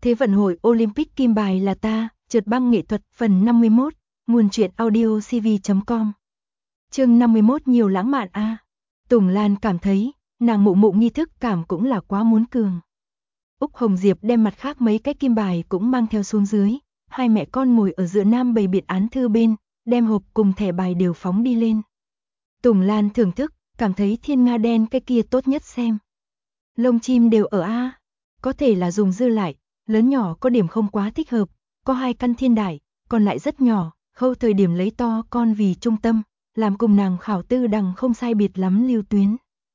Thế vận hội Olympic kim bài là ta, trượt băng nghệ thuật phần 51, nguồn truyện audio cv.com. Chương 51 nhiều lãng mạn a. Tùng Lan cảm thấy, nàng mụ mụ nghi thức cảm cũng là quá muốn cường. Úc Hồng Diệp đem mặt khác mấy cái kim bài cũng mang theo xuống dưới, hai mẹ con ngồi ở giữa nam bày biện án thư bên, đem hộp cùng thẻ bài đều phóng đi lên. Tùng Lan thưởng thức, cảm thấy thiên nga đen cái kia tốt nhất xem. Lông chim đều ở a, có thể là dùng dư lại, lớn nhỏ có điểm không quá thích hợp, có 2 căn thiên đại, còn lại rất nhỏ, khâu thời điểm lấy to con vì trung tâm, làm cùng nàng khảo tư đằng không sai biệt lắm lưu tuyến.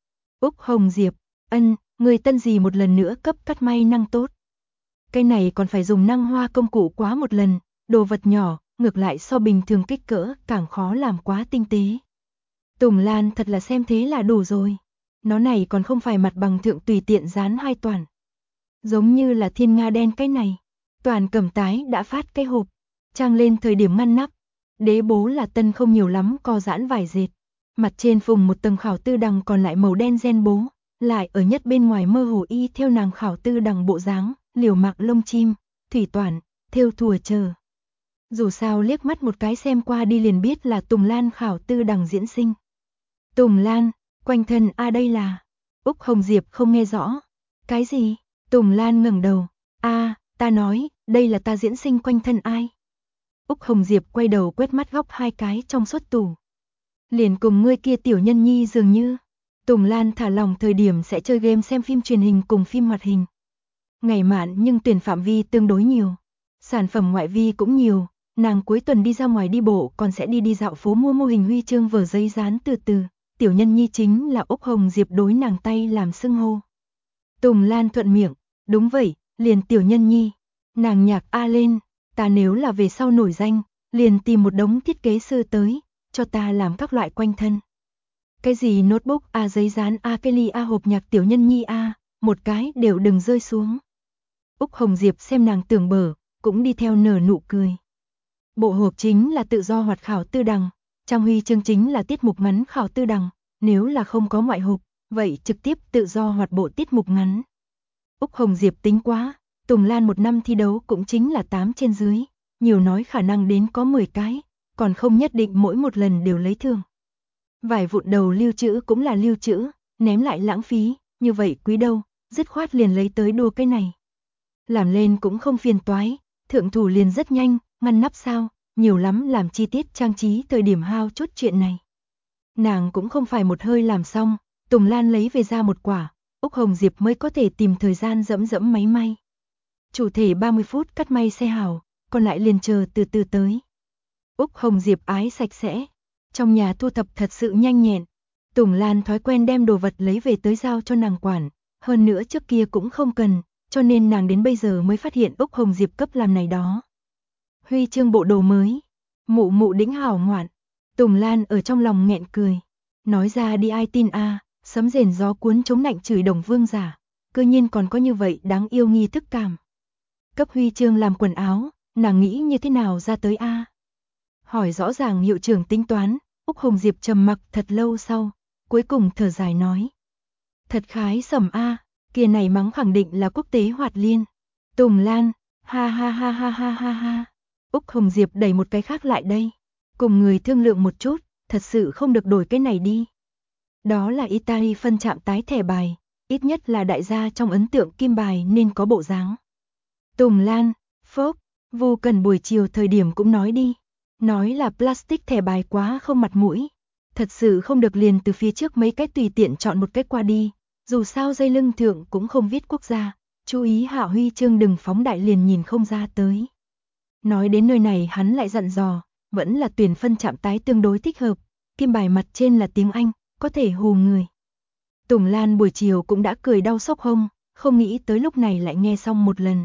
Úc Hồng Diệp, người tân gì một lần nữa cấp cắt may năng tốt. Cái này còn phải dùng năng hoa công cụ quá một lần, đồ vật nhỏ, ngược lại so bình thường kích cỡ càng khó làm quá tinh tế. Tùng Lan thật là xem thế là đủ rồi. Nó này còn không phải mặt bằng thượng tùy tiện dán 2 toàn. Giống như là thiên nga đen cái này. Toàn cẩm tái đã phát cái hộp. Trang lên thời điểm ngăn nắp. Đế bố là tân không nhiều lắm co giãn vải dệt. Mặt trên phùng một tầng khảo tư đằng còn lại màu đen ren bố. Lại ở nhất bên ngoài mơ hồ y theo nàng khảo tư đằng bộ dáng, liều mạc lông chim, thủy toàn, thêu thùa chờ. Dù sao liếc mắt một cái xem qua đi liền biết là Tùng Lan khảo tư đằng diễn sinh. Tùng Lan, quanh thân a đây là. Úc Hồng Diệp không nghe rõ. Cái gì? Tùng Lan ngẩng đầu. Ta nói, đây là ta diễn sinh quanh thân ai? Úc Hồng Diệp quay đầu quét mắt góc 2 cái trong suốt tủ. Liền cùng ngươi kia tiểu nhân nhi dường như. Tùng Lan thả lòng thời điểm sẽ chơi game xem phim truyền hình cùng phim hoạt hình. Ngày mạn nhưng tuyển phạm vi tương đối nhiều. Sản phẩm ngoại vi cũng nhiều. Nàng cuối tuần đi ra ngoài đi bộ còn sẽ đi dạo phố mua mô hình huy chương vở giấy dán từ từ. Tiểu nhân nhi chính là Úc Hồng Diệp đối nàng tay làm xưng hô. Tùng Lan thuận miệng, đúng vậy, liền tiểu nhân nhi. Nàng nhạc a lên, ta nếu là về sau nổi danh, liền tìm một đống thiết kế sư tới, cho ta làm các loại quanh thân. Cái gì notebook a giấy dán a Kelly a hộp nhạc tiểu nhân nhi a, một cái đều đừng rơi xuống. Úc Hồng Diệp xem nàng tưởng bở, cũng đi theo nở nụ cười. Bộ hộp chính là tự do hoạt khảo tư đằng. Trang huy chương chính là tiết mục ngắn khảo tư đằng, nếu là không có ngoại hộp, vậy trực tiếp tự do hoạt bộ tiết mục ngắn. Úc Hồng Diệp tính quá, Tùng Lan một năm thi đấu cũng chính là 8 trên dưới, nhiều nói khả năng đến có 10 cái, còn không nhất định mỗi một lần đều lấy thưởng. Vài vụn đầu lưu trữ cũng là lưu trữ, ném lại lãng phí, như vậy quý đâu, dứt khoát liền lấy tới đua cái này. Làm lên cũng không phiền toái, thượng thủ liền rất nhanh, ngăn nắp sao. Nhiều lắm làm chi tiết trang trí thời điểm hao chút chuyện này. Nàng cũng không phải một hơi làm xong, Tùng Lan lấy về ra một quả, Úc Hồng Diệp mới có thể tìm thời gian dẫm máy may. Chủ thể 30 phút cắt may xe hào, còn lại liền chờ từ từ tới. Úc Hồng Diệp ái sạch sẽ, trong nhà thu thập thật sự nhanh nhẹn. Tùng Lan thói quen đem đồ vật lấy về tới giao cho nàng quản, hơn nữa trước kia cũng không cần, cho nên nàng đến bây giờ mới phát hiện Úc Hồng Diệp cấp làm này đó. Huy chương bộ đồ mới, mụ mụ đĩnh hảo ngoạn. Tùng Lan ở trong lòng nghẹn cười, nói ra đi ai tin a, sấm rền gió cuốn chống nạnh chửi Đồng Vương giả, cơ nhiên còn có như vậy đáng yêu nghi thức cảm. Cấp huy chương làm quần áo, nàng nghĩ như thế nào ra tới a? Hỏi rõ ràng hiệu trưởng tính toán, Úc Hồng Diệp trầm mặc thật lâu sau, cuối cùng thở dài nói. Thật khái sầm a, kia này mắng khẳng định là quốc tế hoạt liên. Tùng Lan, ha ha ha ha ha ha ha. Úc Hồng Diệp đẩy một cái khác lại đây, cùng người thương lượng một chút, thật sự không được đổi cái này đi. Đó là Italy phân chạm tái thẻ bài, ít nhất là đại gia trong ấn tượng kim bài nên có bộ dáng. Tùng Lan, phốc, Vu Cần buổi chiều thời điểm cũng nói đi, nói là plastic thẻ bài quá không mặt mũi, thật sự không được liền từ phía trước mấy cái tùy tiện chọn một cái qua đi, dù sao dây lưng thượng cũng không viết quốc gia, chú ý hạ huy chương đừng phóng đại liền nhìn không ra tới. Nói đến nơi này hắn lại dặn dò, vẫn là tuyển phân chạm tái tương đối thích hợp, kim bài mặt trên là tiếng Anh, có thể hù người. Tùng Lan buổi chiều cũng đã cười đau sốc hông, không nghĩ tới lúc này lại nghe xong một lần.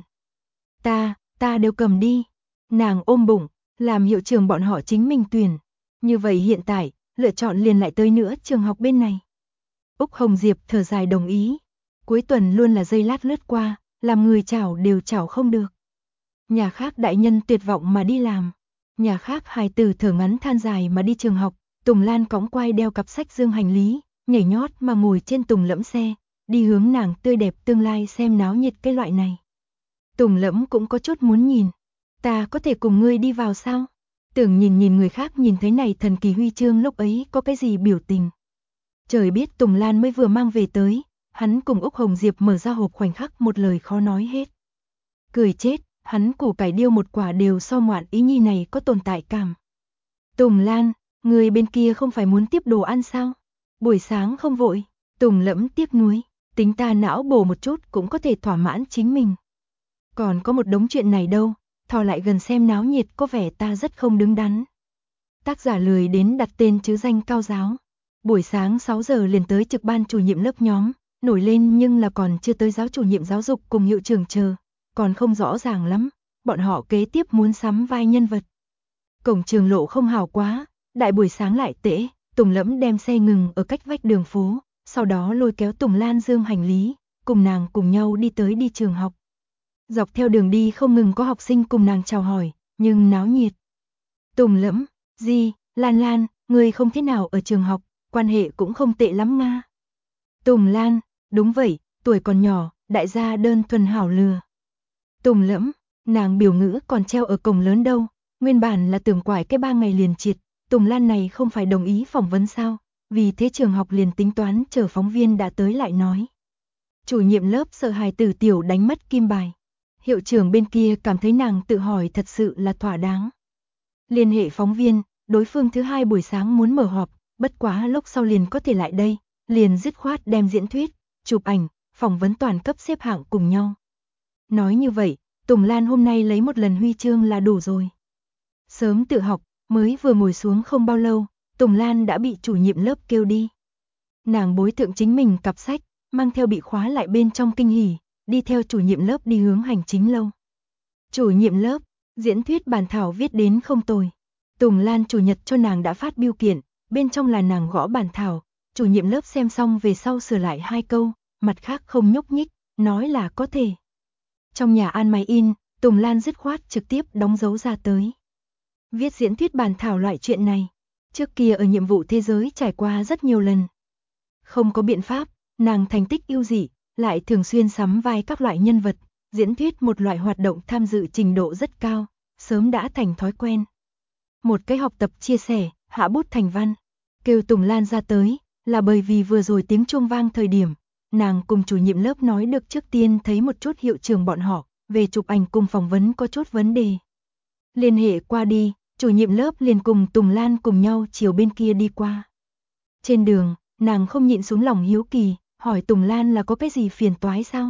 Ta đều cầm đi. Nàng ôm bụng, làm hiệu trưởng bọn họ chính mình tuyển. Như vậy hiện tại, lựa chọn liền lại tới nữa trường học bên này. Úc Hồng Diệp thở dài đồng ý. Cuối tuần luôn là giây lát lướt qua, làm người chảo đều chảo không được. Nhà khác đại nhân tuyệt vọng mà đi làm. Nhà khác hài tử thở ngắn than dài mà đi trường học. Tùng Lan cõng quai đeo cặp sách dương hành lý, nhảy nhót mà ngồi trên tùng lẫm xe, đi hướng nàng tươi đẹp tương lai xem náo nhiệt cái loại này. Tùng Lẫm cũng có chút muốn nhìn. Ta có thể cùng ngươi đi vào sao? Tưởng nhìn người khác nhìn thấy này thần kỳ huy chương lúc ấy có cái gì biểu tình. Trời biết Tùng Lan mới vừa mang về tới, hắn cùng Úc Hồng Diệp mở ra hộp khoảnh khắc một lời khó nói hết. Cười chết, hắn củ cải điêu một quả đều so ngoạn ý nhi này có tồn tại cảm. Tùng Lan, người bên kia không phải muốn tiếp đồ ăn sao? Buổi sáng không vội, Tùng Lẫm tiếc nuối, tính ta não bổ một chút cũng có thể thỏa mãn chính mình. Còn có một đống chuyện này đâu, thò lại gần xem náo nhiệt có vẻ ta rất không đứng đắn. Tác giả lười đến đặt tên chứ danh cao giáo. Buổi sáng 6 giờ liền tới trực ban chủ nhiệm lớp nhóm, nổi lên nhưng là còn chưa tới giáo chủ nhiệm giáo dục cùng hiệu trưởng chờ, còn không rõ ràng lắm, bọn họ kế tiếp muốn sắm vai nhân vật. Cổng trường lộ không hào quá, đại buổi sáng lại tễ, Tùng Lẫm đem xe ngừng ở cách vách đường phố, sau đó lôi kéo Tùng Lan dương hành lý, cùng nàng cùng nhau đi trường học. Dọc theo đường đi không ngừng có học sinh cùng nàng chào hỏi, nhưng náo nhiệt. Tùng Lẫm, gì, Lan Lan, người không thế nào ở trường học, quan hệ cũng không tệ lắm nga. Tùng Lan, đúng vậy, tuổi còn nhỏ, đại gia đơn thuần hảo lừa. Tùng Lẫm, nàng biểu ngữ còn treo ở cổng lớn đâu, nguyên bản là tưởng quải cái 3 ngày liền triệt, Tùng Lan này không phải đồng ý phỏng vấn sao, vì thế trường học liền tính toán chờ phóng viên đã tới lại nói. Chủ nhiệm lớp sợ hài tử tiểu đánh mất kim bài. Hiệu trưởng bên kia cảm thấy nàng tự hỏi thật sự là thỏa đáng. Liên hệ phóng viên, đối phương thứ 2 buổi sáng muốn mở họp, bất quá lúc sau liền có thể lại đây, liền dứt khoát đem diễn thuyết, chụp ảnh, phỏng vấn toàn cấp xếp hạng cùng nhau. Nói như vậy, Tùng Lan hôm nay lấy một lần huy chương là đủ rồi. Sớm tự học, mới vừa ngồi xuống không bao lâu, Tùng Lan đã bị chủ nhiệm lớp kêu đi. Nàng bối thượng chính mình cặp sách, mang theo bị khóa lại bên trong kinh hỉ, đi theo chủ nhiệm lớp đi hướng hành chính lâu. Chủ nhiệm lớp, diễn thuyết bản thảo viết đến không tồi. Tùng Lan chủ nhật cho nàng đã phát biêu kiện, bên trong là nàng gõ bản thảo, chủ nhiệm lớp xem xong về sau sửa lại 2 câu, mặt khác không nhúc nhích, nói là có thể. Trong nhà an máy in, Tùng Lan dứt khoát trực tiếp đóng dấu ra tới. Viết diễn thuyết bản thảo loại chuyện này, trước kia ở nhiệm vụ thế giới trải qua rất nhiều lần. Không có biện pháp, nàng thành tích ưu dị, lại thường xuyên sắm vai các loại nhân vật, diễn thuyết một loại hoạt động tham dự trình độ rất cao, sớm đã thành thói quen. Một cái học tập chia sẻ, hạ bút thành văn, kêu Tùng Lan ra tới, là bởi vì vừa rồi tiếng chuông vang thời điểm, nàng cùng chủ nhiệm lớp nói được trước tiên thấy một chút hiệu trưởng bọn họ, về chụp ảnh cùng phỏng vấn có chút vấn đề. Liên hệ qua đi, chủ nhiệm lớp liền cùng Tùng Lan cùng nhau chiều bên kia đi qua. Trên đường, nàng không nhịn xuống lòng hiếu kỳ, hỏi Tùng Lan là có cái gì phiền toái sao?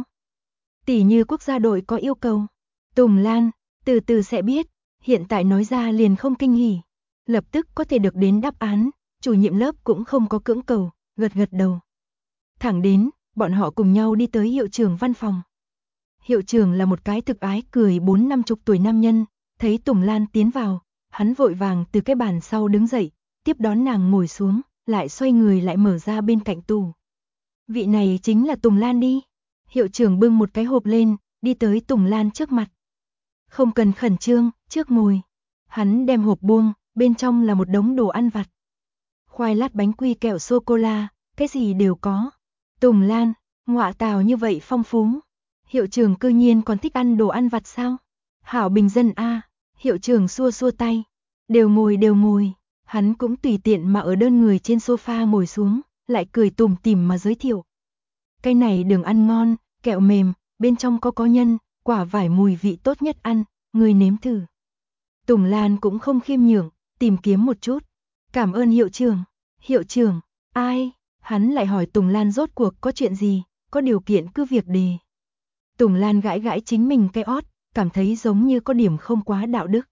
Tỉ như quốc gia đội có yêu cầu. Tùng Lan, từ từ sẽ biết, hiện tại nói ra liền không kinh hỉ. Lập tức có thể được đến đáp án, chủ nhiệm lớp cũng không có cưỡng cầu, gật gật đầu. Thẳng đến, bọn họ cùng nhau đi tới hiệu trưởng văn phòng. Hiệu trưởng là một cái thực ái cười 40-50 tuổi nam nhân, thấy Tùng Lan tiến vào, hắn vội vàng từ cái bàn sau đứng dậy, tiếp đón nàng ngồi xuống, lại xoay người lại mở ra bên cạnh tủ. Vị này chính là Tùng Lan đi. Hiệu trưởng bưng một cái hộp lên, đi tới Tùng Lan trước mặt. Không cần khẩn trương, trước ngồi. Hắn đem hộp buông, bên trong là một đống đồ ăn vặt. Khoai lát bánh quy kẹo sô-cô-la, cái gì đều có. Tùng Lan, ngọa tào như vậy phong phú. Hiệu trưởng cư nhiên còn thích ăn đồ ăn vặt sao? Hảo bình dân a. Hiệu trưởng xua xua tay. Đều ngồi. Hắn cũng tùy tiện mà ở đơn người trên sofa ngồi xuống, lại cười tủm tỉm mà giới thiệu. Cái này đường ăn ngon, kẹo mềm, bên trong có nhân, quả vải mùi vị tốt nhất ăn, người nếm thử. Tùng Lan cũng không khiêm nhường, tìm kiếm một chút. Cảm ơn hiệu trưởng. Hiệu trưởng, ai? Hắn lại hỏi Tùng Lan rốt cuộc có chuyện gì, có điều kiện cứ việc đề. Tùng Lan gãi gãi chính mình cái ót, cảm thấy giống như có điểm không quá đạo đức.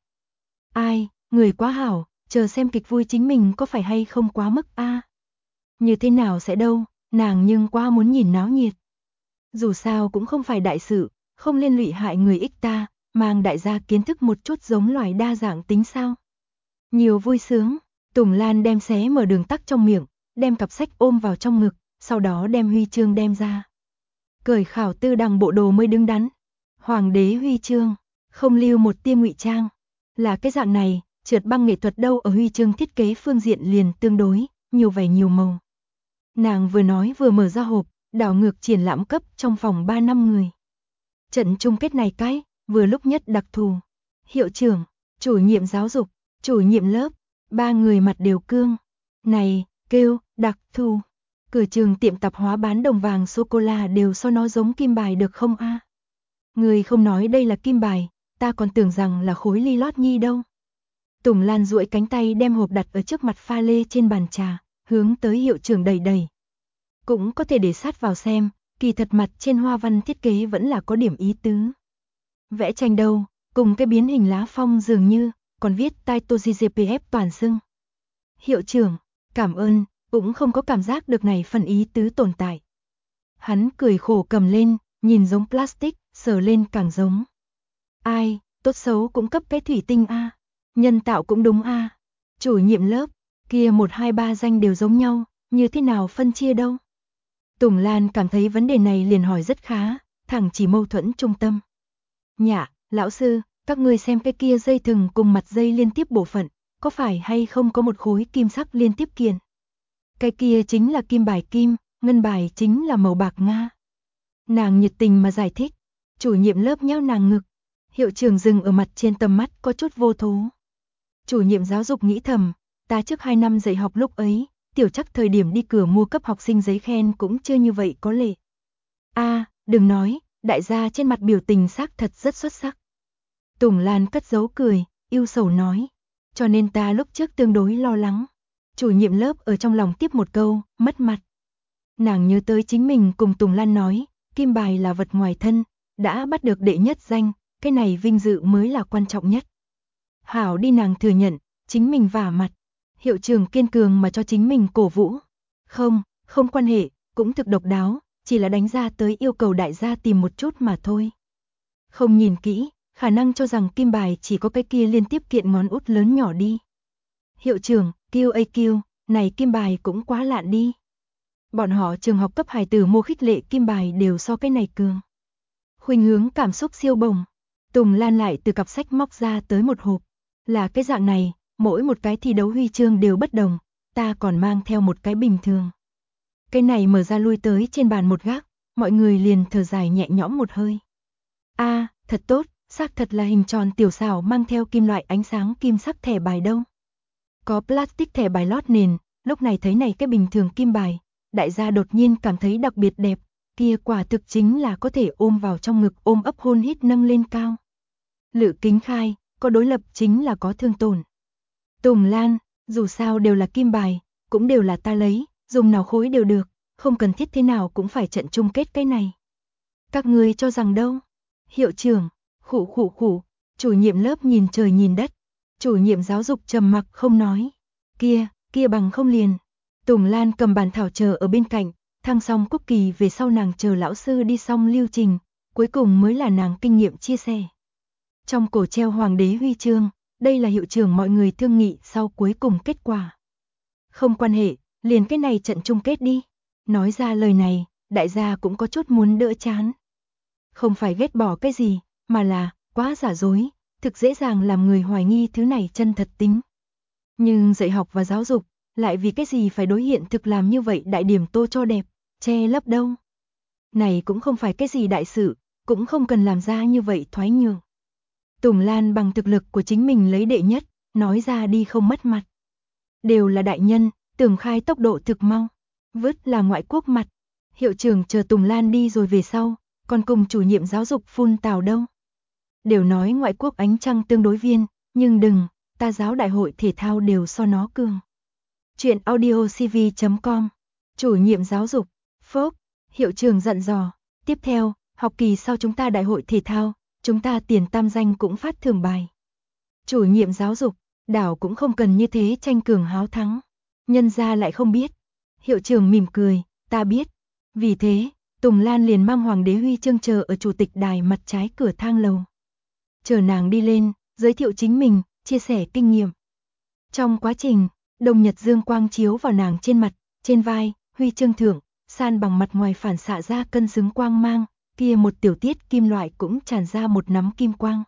Ai, người quá hảo, chờ xem kịch vui chính mình có phải hay không quá mức a? Như thế nào sẽ đâu, nàng nhưng quá muốn nhìn náo nhiệt. Dù sao cũng không phải đại sự, không liên lụy hại người ích ta, mang đại gia kiến thức một chút giống loài đa dạng tính sao. Nhiều vui sướng, Tùng Lan đem xé mở đường tắc trong miệng, đem cặp sách ôm vào trong ngực, sau đó đem huy chương đem ra. Cởi khảo tư đằng bộ đồ mới đứng đắn. Hoàng đế huy chương, không lưu một tia ngụy trang. Là cái dạng này, trượt băng nghệ thuật đâu ở huy chương thiết kế phương diện liền tương đối, nhiều vẻ nhiều màu. Nàng vừa nói vừa mở ra hộp, đảo ngược triển lãm cấp trong phòng 3 năm người. Trận chung kết này cái, vừa lúc nhất đặc thù. Hiệu trưởng, chủ nhiệm giáo dục, chủ nhiệm lớp, ba người mặt đều cương. Này, kêu, đặc thù. Cửa trường tiệm tạp hóa bán đồng vàng sô-cô-la đều so nó giống kim bài được không a? Người không nói đây là kim bài, ta còn tưởng rằng là khối ly lót nhi đâu. Tùng Lan duỗi cánh tay đem hộp đặt ở trước mặt pha lê trên bàn trà, hướng tới hiệu trưởng đẩy đẩy. Cũng có thể để sát vào xem, kỳ thật mặt trên hoa văn thiết kế vẫn là có điểm ý tứ. Vẽ tranh đâu, cùng cái biến hình lá phong dường như, còn viết Taitoji GPF toàn xưng. Hiệu trưởng, cảm ơn, cũng không có cảm giác được này phần ý tứ tồn tại. Hắn cười khổ cầm lên, nhìn giống plastic, sờ lên càng giống. Ai, tốt xấu cũng cấp cái thủy tinh a, nhân tạo cũng đúng a. Chủ nhiệm lớp, kia 1 2 3 danh đều giống nhau, như thế nào phân chia đâu? Tùng Lan cảm thấy vấn đề này liền hỏi rất khá, thẳng chỉ mâu thuẫn trung tâm. Nhạ, lão sư, các ngươi xem cái kia dây thừng cùng mặt dây liên tiếp bộ phận, có phải hay không có một khối kim sắc liên tiếp kiền? Cái kia chính là kim bài kim, ngân bài chính là màu bạc Nga. Nàng nhiệt tình mà giải thích, chủ nhiệm lớp nhéo nàng ngực, hiệu trưởng dừng ở mặt trên tầm mắt có chút vô thố. Chủ nhiệm giáo dục nghĩ thầm, ta trước 2 năm dạy học lúc ấy, tiểu chắc thời điểm đi cửa mua cấp học sinh giấy khen cũng chưa như vậy có lệ. Đừng nói, đại gia trên mặt biểu tình xác thật rất xuất sắc. Tùng Lan cất giấu cười, yêu sầu nói, cho nên ta lúc trước tương đối lo lắng. Chủ nhiệm lớp ở trong lòng tiếp một câu, mất mặt. Nàng nhớ tới chính mình cùng Tùng Lan nói, kim bài là vật ngoài thân, đã bắt được đệ nhất danh, cái này vinh dự mới là quan trọng nhất. Hảo đi, nàng thừa nhận, chính mình vả mặt. Hiệu trưởng kiên cường mà cho chính mình cổ vũ. Không quan hệ, cũng thực độc đáo, chỉ là đánh ra tới yêu cầu đại gia tìm một chút mà thôi. Không nhìn kỹ, khả năng cho rằng kim bài chỉ có cái kia liên tiếp kiện ngón út lớn nhỏ đi. Hiệu trưởng, QAQ, này kim bài cũng quá lạn đi. Bọn họ trường học cấp hài tử mua khích lệ kim bài đều so cái này cường. Khuynh hướng cảm xúc siêu bồng. Tùng Lan lại từ cặp sách móc ra tới một hộp. Là cái dạng này, mỗi một cái thi đấu huy chương đều bất đồng, ta còn mang theo một cái bình thường. Cái này mở ra lui tới trên bàn một gác, mọi người liền thở dài nhẹ nhõm một hơi. Thật tốt, xác thật là hình tròn tiểu xảo mang theo kim loại ánh sáng kim sắc thẻ bài đâu. Có plastic thẻ bài lót nền, lúc này thấy này cái bình thường kim bài, đại gia đột nhiên cảm thấy đặc biệt đẹp, kia quả thực chính là có thể ôm vào trong ngực ôm ấp hôn hít nâng lên cao. Lự Kính khai, có đối lập chính là có thương tổn. Tùng Lan, dù sao đều là kim bài, cũng đều là ta lấy, dùng nào khối đều được, không cần thiết thế nào cũng phải trận chung kết cái này. Các ngươi cho rằng đâu? Hiệu trưởng, khụ, chủ nhiệm lớp nhìn trời nhìn đất, chủ nhiệm giáo dục trầm mặc không nói. Kia bằng không liền. Tùng Lan cầm bàn thảo chờ ở bên cạnh, thăng xong quốc kỳ về sau nàng chờ lão sư đi xong lưu trình, cuối cùng mới là nàng kinh nghiệm chia sẻ. Trong cổ treo hoàng đế huy chương, đây là hiệu trưởng mọi người thương nghị sau cuối cùng kết quả. Không quan hệ, liền cái này trận chung kết đi. Nói ra lời này, đại gia cũng có chút muốn đỡ chán. Không phải ghét bỏ cái gì, mà là quá giả dối, thực dễ dàng làm người hoài nghi thứ này chân thật tính. Nhưng dạy học và giáo dục, lại vì cái gì phải đối hiện thực làm như vậy đại điểm tô cho đẹp, che lấp đâu. Này cũng không phải cái gì đại sự, cũng không cần làm ra như vậy thoái nhường. Tùng Lan bằng thực lực của chính mình lấy đệ nhất, nói ra đi không mất mặt. Đều là đại nhân, tưởng khai tốc độ thực mau, vứt là ngoại quốc mặt. Hiệu trưởng chờ Tùng Lan đi rồi về sau, còn cùng chủ nhiệm giáo dục phun tào đâu. Đều nói ngoại quốc ánh trăng tương đối viên, nhưng đừng, ta giáo đại hội thể thao đều so nó cường. Chuyện audiocv.com. Chủ nhiệm giáo dục, Phốc, hiệu trưởng dặn dò, tiếp theo, học kỳ sau chúng ta đại hội thể thao, chúng ta tiền tam danh cũng phát thưởng bài. Chủ nhiệm giáo dục, đảo cũng không cần như thế tranh cường háo thắng. Nhân gia lại không biết. Hiệu trưởng mỉm cười, ta biết. Vì thế, Tùng Lan liền mang hoàng đế huy chương chờ ở chủ tịch đài mặt trái cửa thang lầu. Chờ nàng đi lên, giới thiệu chính mình, chia sẻ kinh nghiệm. Trong quá trình, đồng nhật dương quang chiếu vào nàng trên mặt, trên vai, huy chương thưởng, san bằng mặt ngoài phản xạ ra cân xứng quang mang, kia một tiểu tiết kim loại cũng tràn ra một nắm kim quang.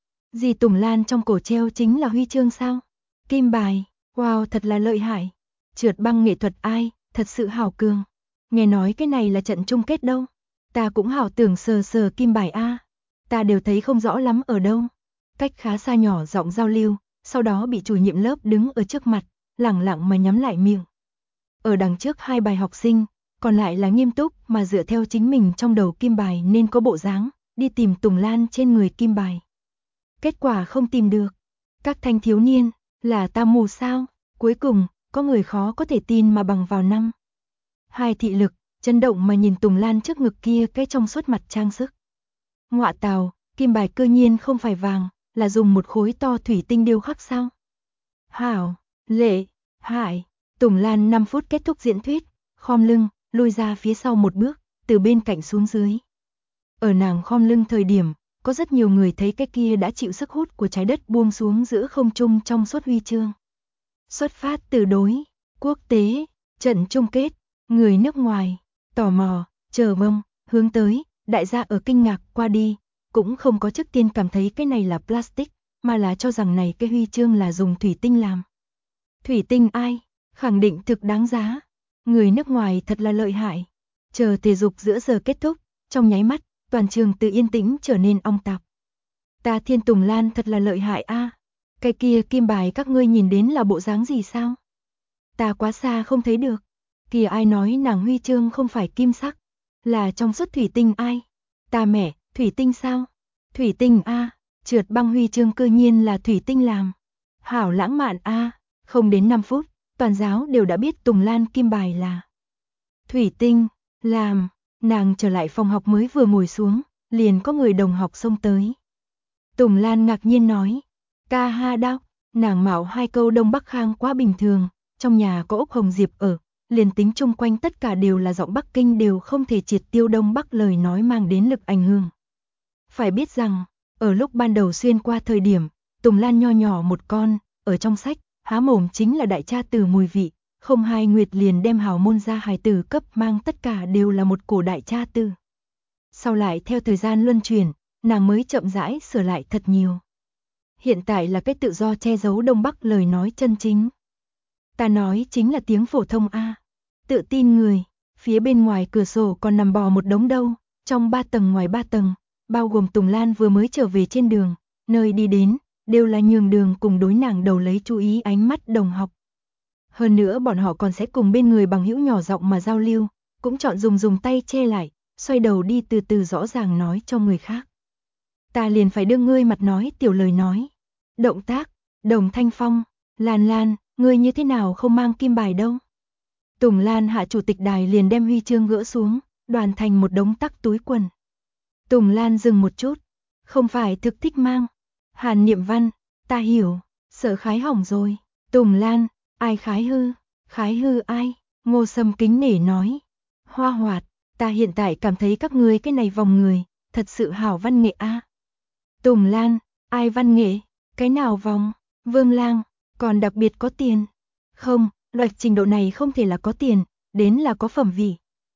Dì Tùng Lan trong cổ treo chính là huy chương sao? Kim bài, wow thật là lợi hại. Trượt băng nghệ thuật ai, thật sự hào cường. Nghe nói cái này là trận chung kết đâu. Ta cũng hảo tưởng sờ sờ kim bài a. Ta đều thấy không rõ lắm ở đâu. Cách khá xa nhỏ giọng giao lưu, sau đó bị chủ nhiệm lớp đứng ở trước mặt, lẳng lặng mà nhắm lại miệng. Ở đằng trước hai bài học sinh, còn lại là nghiêm túc mà dựa theo chính mình trong đầu kim bài nên có bộ dáng, đi tìm Tùng Lan trên người kim bài. Kết quả không tìm được. Các thanh thiếu niên, là ta mù sao? Cuối cùng, có người khó có thể tin mà bằng vào năm. Hai thị lực, chấn động mà nhìn Tùng Lan trước ngực kia cái trong suốt mặt trang sức. Ngọa tào, kim bài cơ nhiên không phải vàng, là dùng một khối to thủy tinh điêu khắc sao? Hảo, Lệ, Hải, Tùng Lan 5 phút kết thúc diễn thuyết, khom lưng, lùi ra phía sau một bước, từ bên cạnh xuống dưới. Ở nàng khom lưng thời điểm, có rất nhiều người thấy cái kia đã chịu sức hút của trái đất buông xuống giữa không trung trong suốt huy chương. Xuất phát từ đối, quốc tế, trận chung kết, người nước ngoài, tò mò, chờ mong, hướng tới, đại gia ở kinh ngạc qua đi, cũng không có trước tiên cảm thấy cái này là plastic, mà là cho rằng này cái huy chương là dùng thủy tinh làm. Thủy tinh ai? Khẳng định thực đáng giá. Người nước ngoài thật là lợi hại. Chờ thể dục giữa giờ kết thúc, trong nháy mắt, toàn trường từ yên tĩnh trở nên ong tạp. Ta Thiên Tùng Lan thật là lợi hại a. Cái kia kim bài các ngươi nhìn đến là bộ dáng gì sao? Ta quá xa không thấy được. Kìa ai nói nàng huy chương không phải kim sắc, là trong suốt thủy tinh ai? Ta mẹ, thủy tinh sao? Thủy tinh a, trượt băng huy chương cơ nhiên là thủy tinh làm. Hảo lãng mạn a, không đến 5 phút, toàn giáo đều đã biết Tùng Lan kim bài là thủy tinh làm. Nàng trở lại phòng học mới vừa ngồi xuống, liền có người đồng học xông tới. Tùng Lan ngạc nhiên nói, ca ha đao, nàng mạo hai câu Đông Bắc Khang quá bình thường, trong nhà có Úc Hồng Diệp ở, liền tính chung quanh tất cả đều là giọng Bắc Kinh đều không thể triệt tiêu Đông Bắc lời nói mang đến lực ảnh hưởng. Phải biết rằng, ở lúc ban đầu xuyên qua thời điểm, Tùng Lan nho nhỏ một con, ở trong sách, há mồm chính là đại cha từ mùi vị, không hai nguyệt liền đem hào môn ra hài tử cấp mang tất cả đều là một cổ đại cha từ. Sau lại theo thời gian luân chuyển, nàng mới chậm rãi sửa lại thật nhiều. Hiện tại là cái tự do che giấu Đông Bắc lời nói chân chính. Ta nói chính là tiếng phổ thông a. Tự tin người, phía bên ngoài cửa sổ còn nằm bò một đống đâu, trong 3 tầng ngoài 3 tầng, bao gồm Tùng Lan vừa mới trở về trên đường, nơi đi đến, đều là nhường đường cùng đối nàng đầu lấy chú ý ánh mắt đồng học. Hơn nữa bọn họ còn sẽ cùng bên người bằng hữu nhỏ giọng mà giao lưu, cũng chọn dùng tay che lại, xoay đầu đi từ từ rõ ràng nói cho người khác. Ta liền phải đưa ngươi mặt nói tiểu lời nói. Động tác, Đồng Thanh Phong, Lan, ngươi như thế nào không mang kim bài đâu? Tùng Lan hạ chủ tịch đài liền đem huy chương gỡ xuống, đoàn thành một đống tắc túi quần. Tùng Lan dừng một chút, không phải thực thích mang. Hàn Niệm Văn, ta hiểu, sợ khái hỏng rồi. Tùng Lan, ai khái hư ai? Ngô Sâm kính nể nói. Hoa Hoạt, ta hiện tại cảm thấy các ngươi cái này vòng người, thật sự hảo văn nghệ a. Tùng Lan, ai văn nghệ? Cái nào vòng? Vương Lang, còn đặc biệt có tiền. Không, loại trình độ này không thể là có tiền, đến là có phẩm vị.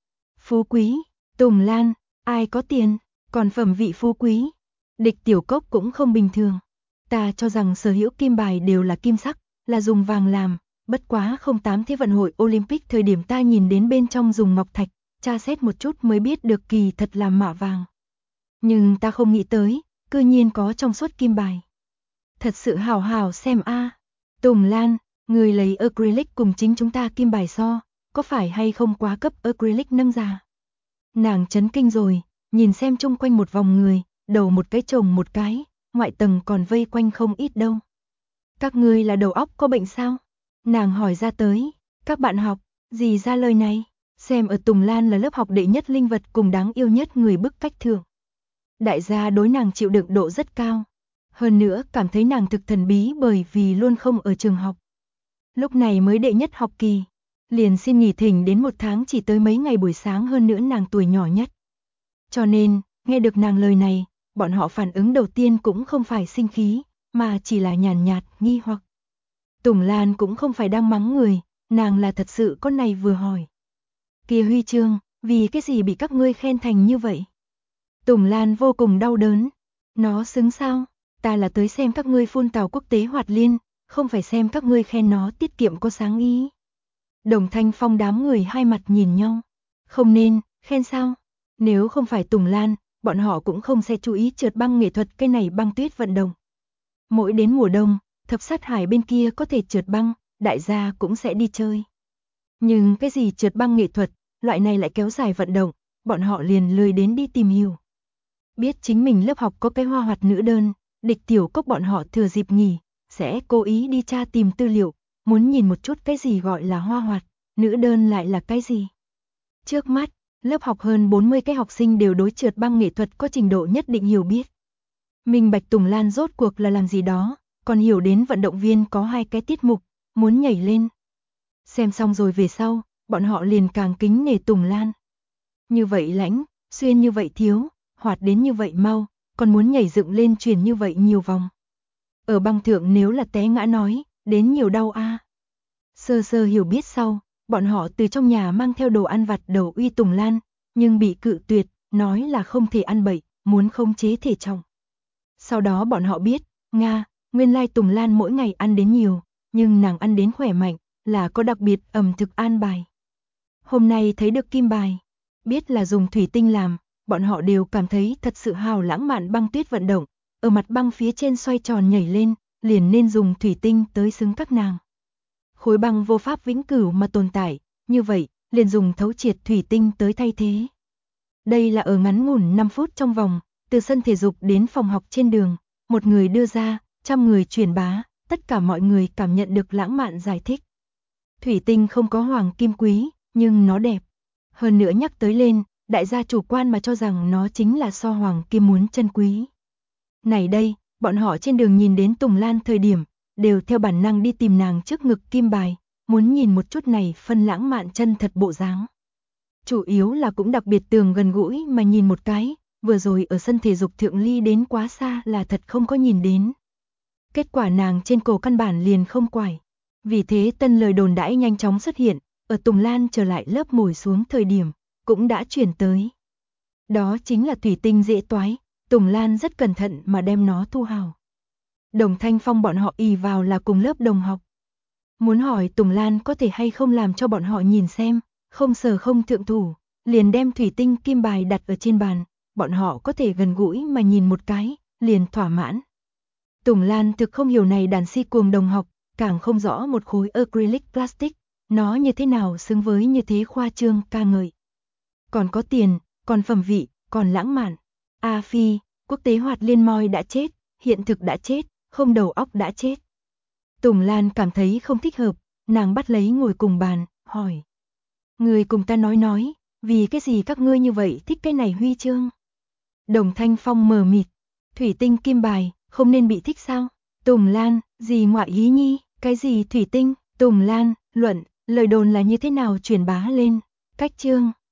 Phú quý, Tùng Lan, ai có tiền, còn phẩm vị phú quý. Địch Tiểu Cốc cũng không bình thường. Ta cho rằng sở hữu kim bài đều là kim sắc, là dùng vàng làm, bất quá 08 Thế vận hội Olympic thời điểm ta nhìn đến bên trong dùng ngọc thạch, tra xét một chút mới biết được kỳ thật là mạ vàng. Nhưng ta không nghĩ tới, cư nhiên có trong suốt kim bài. Thật sự hào hào xem a. Tùng Lan, người lấy acrylic cùng chính chúng ta kim bài so, có phải hay không quá cấp acrylic nâng ra? Nàng chấn kinh rồi, nhìn xem chung quanh một vòng người, đầu một cái chồng một cái, ngoại tầng còn vây quanh không ít đâu. Các ngươi là đầu óc có bệnh sao? Nàng hỏi ra tới, các bạn học, gì ra lời này? Xem ở Tùng Lan là lớp học đệ nhất linh vật cùng đáng yêu nhất người bức cách thưởng. Đại gia đối nàng chịu đựng độ rất cao. Hơn nữa cảm thấy nàng thực thần bí bởi vì luôn không ở trường học. Lúc này mới đệ nhất học kỳ, liền xin nghỉ thỉnh đến 1 tháng chỉ tới mấy ngày buổi sáng, hơn nữa nàng tuổi nhỏ nhất. Cho nên, nghe được nàng lời này, bọn họ phản ứng đầu tiên cũng không phải sinh khí, mà chỉ là nhàn nhạt, nghi hoặc. Tùng Lan cũng không phải đang mắng người, nàng là thật sự có này vừa hỏi. Kia huy chương, vì cái gì bị các ngươi khen thành như vậy? Tùng Lan vô cùng đau đớn. Nó xứng sao? Ta là tới xem các ngươi phun tàu quốc tế Hoạt Liên, không phải xem các ngươi khen nó tiết kiệm có sáng ý. Đồng Thanh Phong đám người hai mặt nhìn nhau. Không nên, khen sao? Nếu không phải Tùng Lan, bọn họ cũng không sẽ chú ý trượt băng nghệ thuật cái này băng tuyết vận động. Mỗi đến mùa đông, thập sát hải bên kia có thể trượt băng, đại gia cũng sẽ đi chơi. Nhưng cái gì trượt băng nghệ thuật, loại này lại kéo dài vận động, bọn họ liền lười đến đi tìm hiểu. Biết chính mình lớp học có cái hoa hoạt nữ đơn, Địch Tiểu Cốc bọn họ thừa dịp nghỉ, sẽ cố ý đi tra tìm tư liệu, muốn nhìn một chút cái gì gọi là hoa hoạt, nữ đơn lại là cái gì. Trước mắt, lớp học hơn 40 cái học sinh đều đối trượt băng nghệ thuật có trình độ nhất định hiểu biết. Minh bạch Tùng Lan rốt cuộc là làm gì đó, còn hiểu đến vận động viên có 2 cái tiết mục, muốn nhảy lên. Xem xong rồi về sau, bọn họ liền càng kính nể Tùng Lan. Như vậy lãnh, xuyên như vậy thiếu, hoạt đến như vậy mau, còn muốn nhảy dựng lên chuyển như vậy nhiều vòng. Ở băng thượng nếu là té ngã nói, đến nhiều đau a. Sơ sơ hiểu biết sau, bọn họ từ trong nhà mang theo đồ ăn vặt đầu uy Tùng Lan, nhưng bị cự tuyệt, nói là không thể ăn bậy, muốn khống chế thể trọng. Sau đó bọn họ biết, nguyên lai Tùng Lan mỗi ngày ăn đến nhiều, nhưng nàng ăn đến khỏe mạnh, là có đặc biệt ẩm thực an bài. Hôm nay thấy được kim bài, biết là dùng thủy tinh làm, bọn họ đều cảm thấy thật sự hào lãng mạn băng tuyết vận động, ở mặt băng phía trên xoay tròn nhảy lên, liền nên dùng thủy tinh tới xứng các nàng. Khối băng vô pháp vĩnh cửu mà tồn tại, như vậy, liền dùng thấu triệt thủy tinh tới thay thế. Đây là ở ngắn ngủn 5 phút trong vòng, từ sân thể dục đến phòng học trên đường, một người đưa ra, 100 người truyền bá, tất cả mọi người cảm nhận được lãng mạn giải thích. Thủy tinh không có hoàng kim quý, nhưng nó đẹp. Hơn nữa nhắc tới lên, đại gia chủ quan mà cho rằng nó chính là so hoàng kim muốn chân quý. Này đây, bọn họ trên đường nhìn đến Tùng Lan thời điểm, đều theo bản năng đi tìm nàng trước ngực kim bài, muốn nhìn một chút này phân lãng mạn chân thật bộ dáng. Chủ yếu là cũng đặc biệt tường gần gũi mà nhìn một cái, vừa rồi ở sân thể dục thượng ly đến quá xa là thật không có nhìn đến. Kết quả nàng trên cổ căn bản liền không quải. Vì thế tân lời đồn đãi nhanh chóng xuất hiện, ở Tùng Lan trở lại lớp ngồi xuống thời điểm, cũng đã chuyển tới. Đó chính là thủy tinh dễ toái, Tùng Lan rất cẩn thận mà đem nó thu hào. Đồng Thanh Phong bọn họ ì vào là cùng lớp đồng học. Muốn hỏi Tùng Lan có thể hay không làm cho bọn họ nhìn xem, không sờ không thượng thủ, liền đem thủy tinh kim bài đặt ở trên bàn, bọn họ có thể gần gũi mà nhìn một cái, liền thỏa mãn. Tùng Lan thực không hiểu này đàn si cuồng đồng học, càng không rõ một khối acrylic plastic, nó như thế nào xứng với như thế khoa trương ca ngợi. Còn có tiền, còn phẩm vị, còn lãng mạn. A Phi, quốc tế hoạt liên moi đã chết, hiện thực đã chết, không đầu óc đã chết. Tùng Lan cảm thấy không thích hợp, nàng bắt lấy ngồi cùng bàn, hỏi. Người cùng ta nói, vì cái gì các ngươi như vậy thích cái này huy chương? Đồng Thanh Phong mờ mịt, thủy tinh kim bài, không nên bị thích sao? Tùng Lan, gì ngoại ý nhi, cái gì thủy tinh? Tùng Lan, luận, lời đồn là như thế nào truyền bá lên? Cách chương